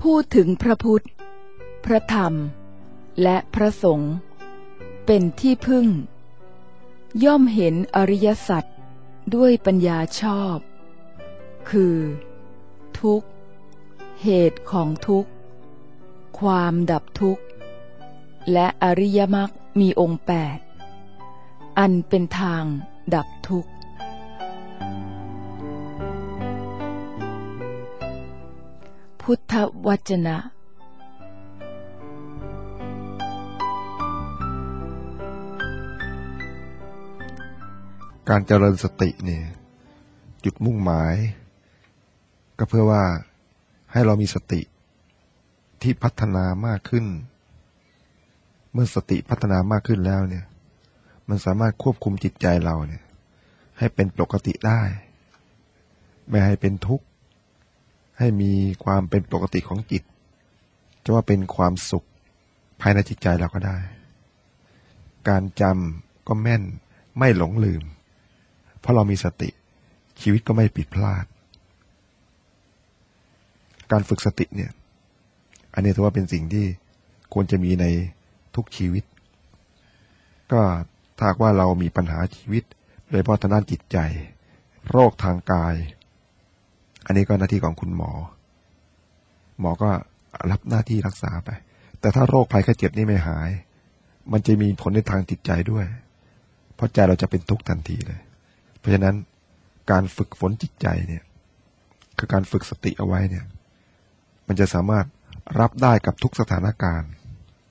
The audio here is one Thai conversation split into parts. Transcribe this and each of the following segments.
พูดถึงพระพุทธพระธรรมและพระสงฆ์เป็นที่พึ่งย่อมเห็นอริยสัจด้วยปัญญาชอบคือทุกข์เหตุของทุกข์ความดับทุกข์และอริยมรรคมีองค์8อันเป็นทางดับทุกข์พุทธวจนะการเจริญสติเนี่ยจุดมุ่งหมายก็เพื่อว่าให้เรามีสติที่พัฒนามากขึ้นเมื่อสติพัฒนามากขึ้นแล้วเนี่ยมันสามารถควบคุมจิตใจเราเนี่ยให้เป็นปกติได้ไม่ให้เป็นทุกข์ให้มีความเป็นปกติของจิตจะว่าเป็นความสุขภายในจิตใจเราก็ได้การจำก็แม่นไม่หลงลืมเพราะเรามีสติชีวิตก็ไม่ผิดพลาดการฝึกสติเนี่ยอันนี้ถือว่าเป็นสิ่งที่ควรจะมีในทุกชีวิตก็ถ้าว่าเรามีปัญหาชีวิตโดยเฉพาะทางด้านจิตใจโรคทางกายอันนี้ก็หน้าที่ของคุณหมอก็รับหน้าที่รักษาไปแต่ถ้าโรคภัยไข้เจ็บนี่ไม่หายมันจะมีผลในทางจิตใจด้วยเพราะใจเราจะเป็นทุกข์ทันทีเลยเพราะฉะนั้นการฝึกฝนจิตใจเนี่ยคือการฝึกสติเอาไว้เนี่ยมันจะสามารถรับได้กับทุกสถานการณ์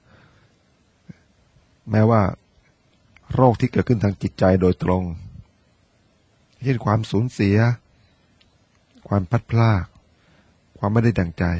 แม้ว่าโรคที่เกิดขึ้นทางจิตใจโดยตรงเช่นความสูญเสียความพลัดพรากความไม่ได้ดั่งใจ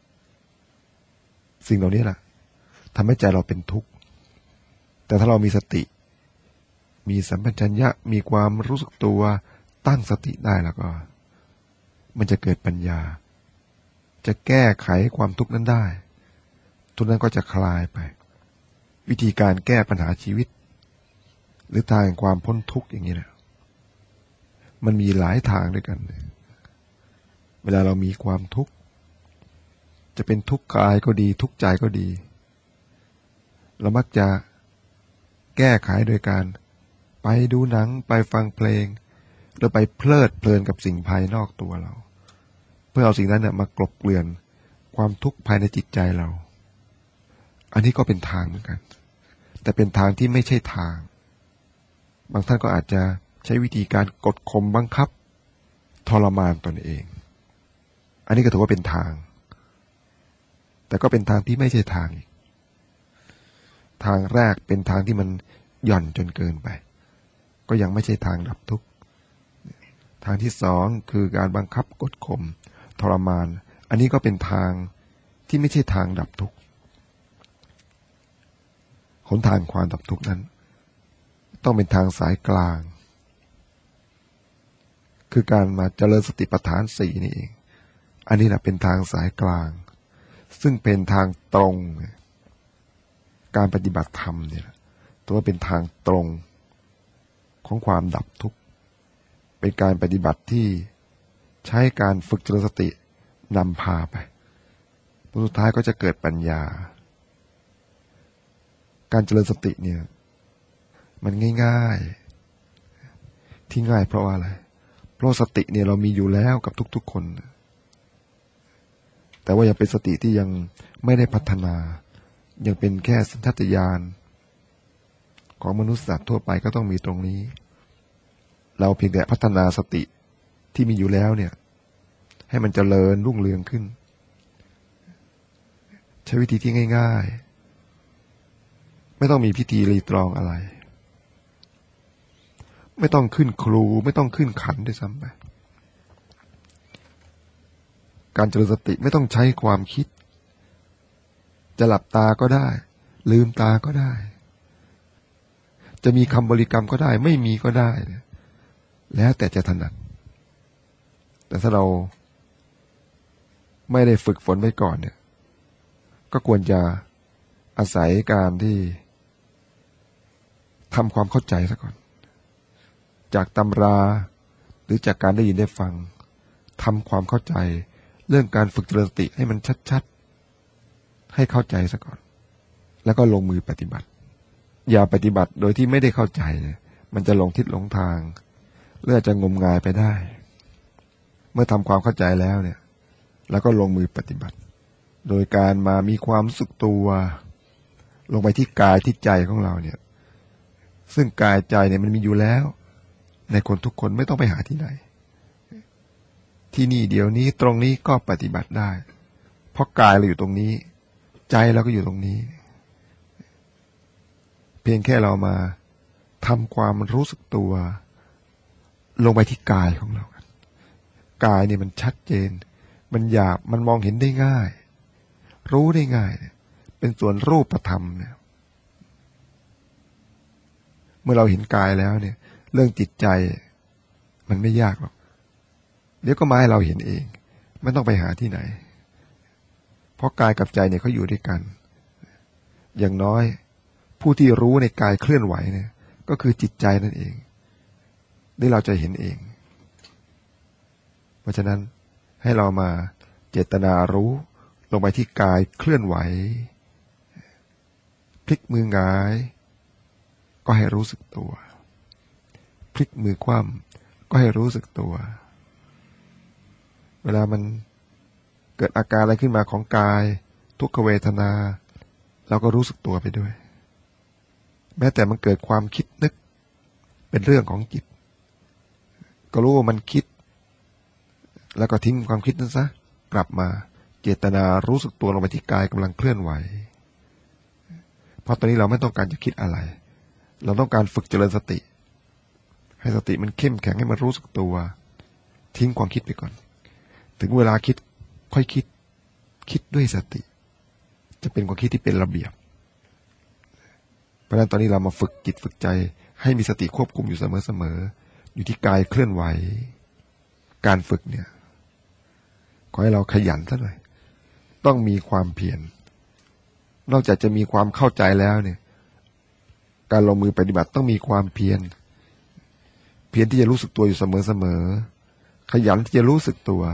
สิ่งเหล่านี้แหละทำให้ใจเราเป็นทุกข์แต่ถ้าเรามีสติมีสัมปชัญญะมีความรู้สึกตัวตั้งสติได้แล้วก็มันจะเกิดปัญญาจะแก้ไขความทุกข์นั้นได้ทุกข์นั้นก็จะคลายไปวิธีการแก้ปัญหาชีวิตหรือทางแห่งความพ้นทุกข์อย่างนี้แหละมันมีหลายทางด้วยกันเวลาเรามีความทุกข์จะเป็นทุกข์กายก็ดีทุกข์ใจก็ดีเรามักจะแก้ไขโดยการไปดูหนังไปฟังเพลงหรือไปเพลิดเพลินกับสิ่งภายนอกตัวเราเพื่อเอาสิ่งนั้นเนี่ยมากลบเกลื่อนความทุกข์ภายในจิตใจเราอันนี้ก็เป็นทางเหมือนกันแต่เป็นทางที่ไม่ใช่ทางบางท่านก็อาจจะใช้วิธีการกดข่มบังคับทรมานตนเองอันนี้ก็ถือว่าเป็นทางแต่ก็เป็นทางที่ไม่ใช่ทางอีกทางแรกเป็นทางที่มันหย่อนจนเกินไปก็ยังไม่ใช่ทางดับทุกข์ทางที่สองคือการบังคับกดข่มทรมานอันนี้ก็เป็นทางที่ไม่ใช่ทางดับทุกข์หนทางความดับทุกข์นั้นต้องเป็นทางสายกลางคือการมาเจริญสติปัฏฐาน4นี่เองอันนี้แหละเป็นทางสายกลางซึ่งเป็นทางตรงการปฏิบัติธรรมเนี่ยตัวเป็นทางตรงของความดับทุกข์เป็นการปฏิบัติที่ใช้การฝึกเจริญสตินำพาไปสุดท้ายก็จะเกิดปัญญาการเจริญสติเนี่ยมันง่ายๆที่ง่ายเพราะว่าอะไรเพราะสติเนี่ยเรามีอยู่แล้วกับทุกๆคนแต่ว่ายังเป็นสติที่ยังไม่ได้พัฒนายังเป็นแค่สัญชาตญาณของมนุษย์สัตว์ทั่วไปก็ต้องมีตรงนี้เราเพียงแต่พัฒนาสติที่มีอยู่แล้วเนี่ยให้มันเจริญรุ่งเรืองขึ้นใช้วิธีที่ง่ายๆไม่ต้องมีพิธีรีตรองอะไรไม่ต้องขึ้นครูไม่ต้องขึ้นขันด้วยซ้ำไปการเจริญสติไม่ต้องใช้ความคิดจะหลับตาก็ได้ลืมตาก็ได้จะมีคำบริกรรมก็ได้ไม่มีก็ได้แล้วแต่จะถนัดแต่ถ้าเราไม่ได้ฝึกฝนไว้ก่อนเนี่ยก็ควรจะอาศัยการที่ทำความเข้าใจซะก่อนจากตำราหรือจากการได้ยินได้ฟังทำความเข้าใจเรื่องการฝึกเจริญสติให้มันชัดให้เข้าใจซะก่อนแล้วก็ลงมือปฏิบัติอย่าปฏิบัติโดยที่ไม่ได้เข้าใจมันจะหลงทิศหลงทางเลื่อจะงมงายไปได้เมื่อทำความเข้าใจแล้วเนี่ยแล้วก็ลงมือปฏิบัติโดยการมามีความรู้สึกตัวลงไปที่กายที่ใจของเราเนี่ยซึ่งกายใจเนี่ยมันมีอยู่แล้วในคนทุกคนไม่ต้องไปหาที่ไหนที่นี่เดี๋ยวนี้ตรงนี้ก็ปฏิบัติได้เพราะกายเราอยู่ตรงนี้ใจเราก็อยู่ตรงนี้เพียงแค่เรามาทำความรู้สึกตัวลงไปที่กายของเรากายเนี่ยมันชัดเจนมันหยาบมันมองเห็นได้ง่ายรู้ได้ง่ายเป็นส่วนรูปธรรมเนี่ยเมื่อเราเห็นกายแล้วเนี่ยเรื่องจิตใจมันไม่ยากหรอกเดี๋ยวก็มาให้เราเห็นเองไม่ต้องไปหาที่ไหนเพราะกายกับใจเนี่ยเขาอยู่ด้วยกันอย่างน้อยผู้ที่รู้ในกายเคลื่อนไหวเนี่ยก็คือจิตใจนั่นเองนี่เราจะเห็นเองเพราะฉะนั้นให้เรามาเจตนารู้ลงไปที่กายเคลื่อนไหวพลิกมือหงายก็ให้รู้สึกตัวพลิกมือคว่ำก็ให้รู้สึกตัวเวลามันเกิดอาการอะไรขึ้นมาของกายทุกขเวทนาเราก็รู้สึกตัวไปด้วยแม้แต่มันเกิดความคิดนึกเป็นเรื่องของจิตก็รู้ว่ามันคิดแล้วก็ทิ้งความคิดนั้นซะกลับมาเจตนารู้สึกตัวลงไปที่กายกำลังเคลื่อนไหวเพราะตอนนี้เราไม่ต้องการจะคิดอะไรเราต้องการฝึกเจริญสติให้สติมันเข้มแข็งให้มันรู้สึกตัวทิ้งความคิดไปก่อนถึงเวลาคิดค่อยคิดด้วยสติจะเป็นความคิดที่เป็นระเบียบเพราะฉะนั้นตอนนี้เรามาฝึกจิตฝึกใจให้มีสติควบคุมอยู่เสมอๆอยู่ที่กายเคลื่อนไหวการฝึกเนี่ยขอให้เราขยันซะหน่อยต้องมีความเพียรนอกจากจะมีความเข้าใจแล้วเนี่ยการลงมือปฏิบัติต้องมีความเพียรที่จะรู้สึกตัวอยู่เสมอๆขยันที่จะรู้สึกตัว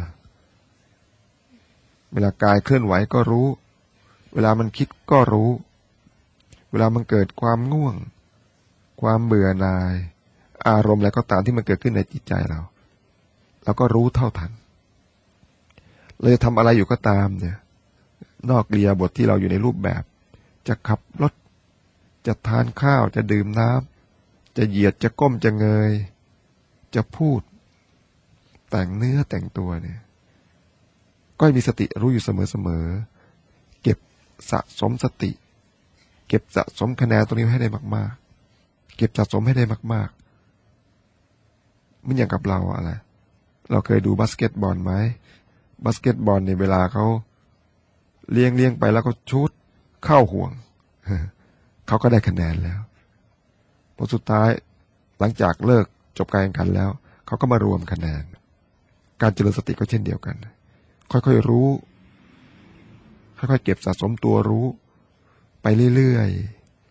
เวลากายเคลื่อนไหวก็รู้เวลามันคิดก็รู้เวลามันเกิดความง่วงความเบื่อหน่ายอารมณ์อะไรก็ตามที่มันเกิดขึ้นในจิตใจเราก็รู้เท่าทันเราจะทำอะไรอยู่ก็ตามเนี่ยนอกเรียบทที่เราอยู่ในรูปแบบจะขับรถจะทานข้าวจะดื่มน้ำจะเหยียดจะก้มจะเงยจะพูดแต่งเนื้อแต่งตัวเนี่ยก็มีสติรู้อยู่เสมอๆเก็บสะสมสติเก็บสะสมคะแนนตรงนี้ให้ได้มากๆเก็บสะสมให้ได้มากๆมันอย่างกับเราอะไรเราเคยดูบาสเกตบอลไหมบาสเกตบอลในเวลาเขาเลี้ยงไปแล้วก็ชุดเข้าห่วงเขาก็ได้คะแนนแล้วพอสุดท้ายหลังจากเลิกจบการแข่งขันแล้วเขาก็มารวมคะแนนการเจริญสติก็เช่นเดียวกันค่อยๆรู้ค่อยๆเก็บสะสมตัวรู้ไปเรื่อย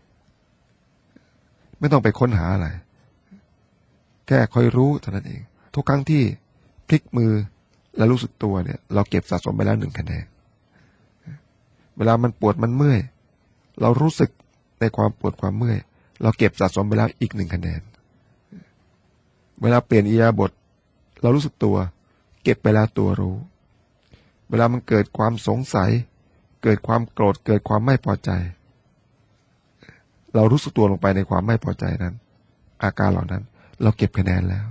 ๆไม่ต้องไปค้นหาอะไรแค่ค่อยรู้เท่านั้นเองทุกครั้งที่พลิกมือและรู้สึกตัวเนี่ยเราเก็บสะสมไปแล้ว1 คะแนนเวลามันปวดมันเมื่อยเรารู้สึกในความปวดความเมื่อยเราเก็บสะสมไปแล้วอีก1 คะแนนเวลาเปลี่ยนอิริยาบถเรารู้สึกตัวเก็บไปแล้วตัวรู้เวลามันเกิดความสงสัยเกิดความโกรธเกิดความไม่พอใจเรารู้สึกตัวลงไปในความไม่พอใจนั้นอาการเหล่านั้นเราเก็บคะแนนแล้ว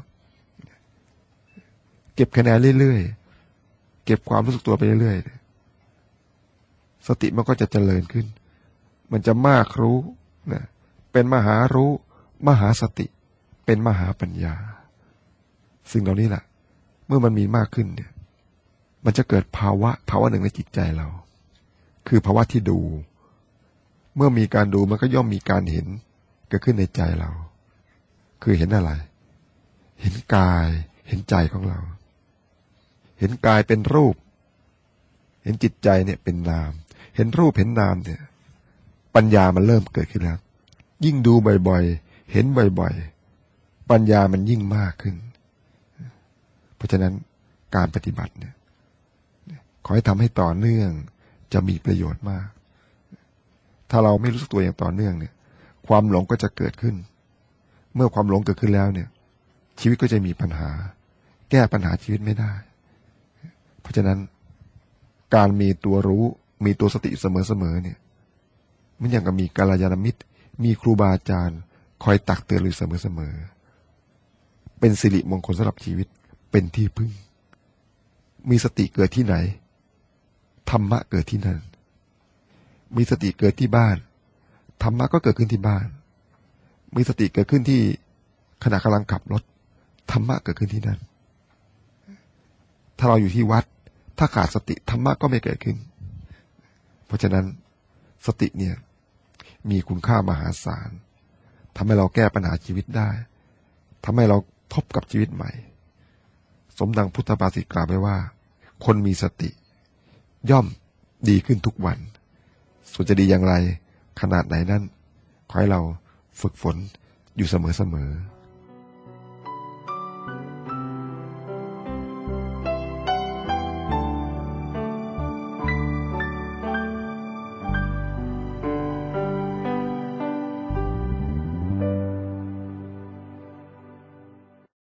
เก็บคะแนนเรื่อยๆเก็บความรู้สึกตัวไปเรื่อยๆสติมันก็จะเจริญขึ้นมันจะมากรู้นะเป็นมหารู้มหาสติเป็นมหาปัญญาสิ่งเหล่านี้แหละเมื่อมันมีมากขึ้นเนี่ยมันจะเกิดภาวะหนึ่งในจิตใจเราคือภาวะที่ดูเมื่อมีการดูมันก็ย่อมมีการเห็นเกิดขึ้นในใจเราคือเห็นอะไรเห็นกายเห็นใจของเราเห็นกายเป็นรูปเห็นจิตใจเนี่ยเป็นนามเห็นรูปเห็นนามเนี่ยปัญญามันเริ่มเกิดขึ้นแล้วยิ่งดูบ่อยๆเห็นบ่อยๆปัญญามันยิ่งมากขึ้นเพราะฉะนั้นการปฏิบัติเนี่ยขอให้ทำให้ต่อเนื่องจะมีประโยชน์มากถ้าเราไม่รู้สึกตัวอย่างต่อเนื่องเนี่ยความหลงก็จะเกิดขึ้นเมื่อความหลงเกิดขึ้นแล้วเนี่ยชีวิตก็จะมีปัญหาแก้ปัญหาชีวิตไม่ได้เพราะฉะนั้นการมีตัวรู้มีตัวสติเสมอๆเนี่ยมันอย่างกับมีกัลยาณมิตรมีครูบาอาจารย์คอยตักเตือนอยู่เสมอๆเป็นสิริมงคลสำหรับชีวิตเป็นที่พึ่งมีสติเกิดที่ไหนธรรมะเกิดที่นั่นมีสติเกิดที่บ้านธรรมะก็เกิดขึ้นที่บ้านมีสติเกิดขึ้นที่ขณะกำลังขับรถธรรมะเกิดขึ้นที่นั่นถ้าเราอยู่ที่วัดถ้าขาดสติธรรมะก็ไม่เกิดขึ้นเพราะฉะนั้นสติเนี่ยมีคุณค่ามหาศาลทำให้เราแก้ปัญหาชีวิตได้ทำให้เราพบกับชีวิตใหม่สมดังพุทธภาษิตกล่าวไว้ว่าคนมีสติย่อมดีขึ้นทุกวันส่วนจะดีอย่างไรขนาดไหนนั้นขอให้เราฝึกฝนอยู่เสมอ